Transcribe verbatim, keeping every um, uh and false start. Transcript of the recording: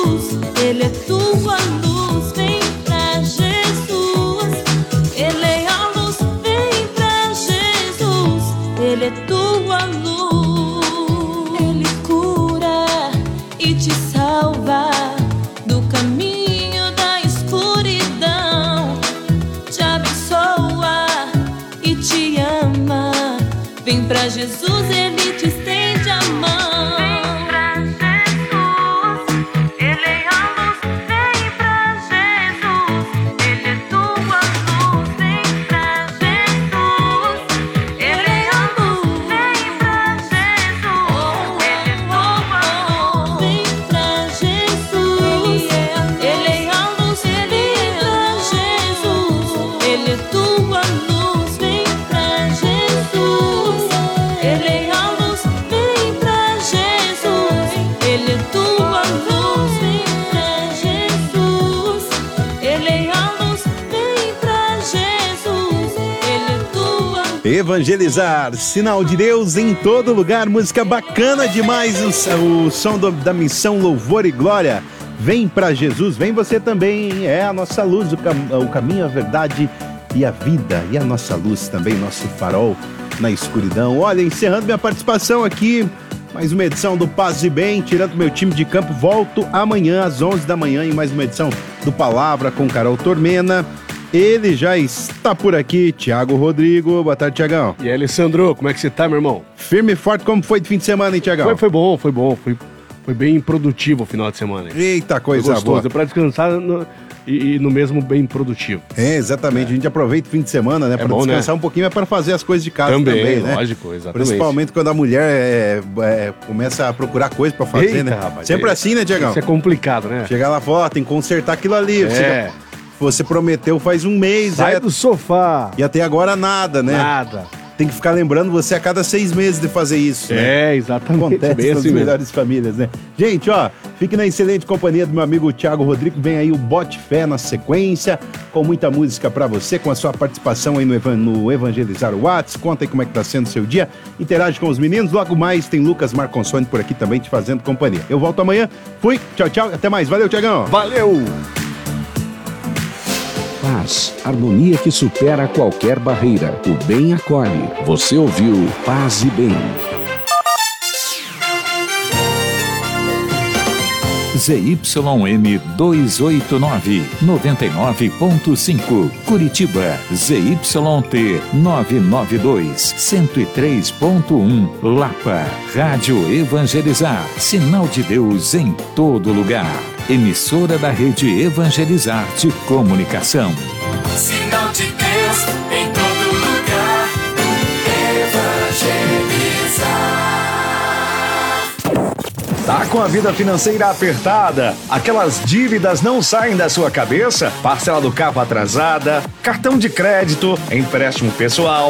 Jesus, Ele é tua luz, vem pra Jesus. Ele é a luz, vem pra Jesus, Ele é tua luz. Ele cura e te salva do caminho da escuridão, te abençoa e te ama. Vem pra Jesus, Ele te estende a mão. Evangelizar, sinal de Deus em todo lugar, música bacana demais, o, o som do, da missão Louvor e Glória. Vem pra Jesus, vem você também, é a nossa luz, o, cam, o caminho, a verdade e a vida, e a nossa luz também, nosso farol na escuridão. Olha, encerrando minha participação aqui, mais uma edição do Paz e Bem, tirando meu time de campo, volto amanhã às onze da manhã em mais uma edição do Palavra com Carol Tormena. Ele já está por aqui, Thiago Rodrigo. Boa tarde, Thiagão. E aí, Alessandro, como é que você tá, meu irmão? Firme e forte, como foi de fim de semana, hein, Thiagão? Foi, foi bom, foi bom. Foi, foi bem produtivo o final de semana. Eita, coisa gostoso, boa. É pra descansar no, e, e no mesmo bem produtivo. É, exatamente. É. A gente aproveita o fim de semana, né? É pra bom, descansar, né? Um pouquinho, é para fazer as coisas de casa também, também né? Lógico, exatamente. Principalmente quando a mulher é, é, começa a procurar coisa pra fazer, Eita, né? Rapaz, sempre é, assim, né, Thiagão? Isso é complicado, né? Chegar lá fora, tem que consertar aquilo ali. É. Você... Você prometeu faz um mês. Sai é... do sofá. E até agora nada, né? Nada. Tem que ficar lembrando você a cada seis meses de fazer isso. É, né? exatamente. Acontece bem nas assim melhores famílias, né? Gente, ó, fique na excelente companhia do meu amigo Thiago Rodrigo. Vem aí o Bote Fé na sequência, com muita música pra você, com a sua participação aí no, evan- no Evangelizar o Whats. Conta aí como é que tá sendo o seu dia. Interage com os meninos. Logo mais tem Lucas Marconsoni por aqui também te fazendo companhia. Eu volto amanhã. Fui, tchau, tchau. Até mais. Valeu, Thiagão. Valeu! Paz, harmonia que supera qualquer barreira. O bem acolhe. Você ouviu Paz e Bem. Z Y M duzentos e oitenta e nove, noventa e nove ponto cinco, Curitiba. Z Y T novecentos e noventa e dois, cento e três ponto um, Lapa. Rádio Evangelizar, sinal de Deus em todo lugar. Emissora da Rede Evangelizar de Comunicação. Sinal de Deus em todo lugar. Evangelizar. Tá com a vida financeira apertada? Aquelas dívidas não saem da sua cabeça? Parcela do carro atrasada, cartão de crédito, empréstimo pessoal.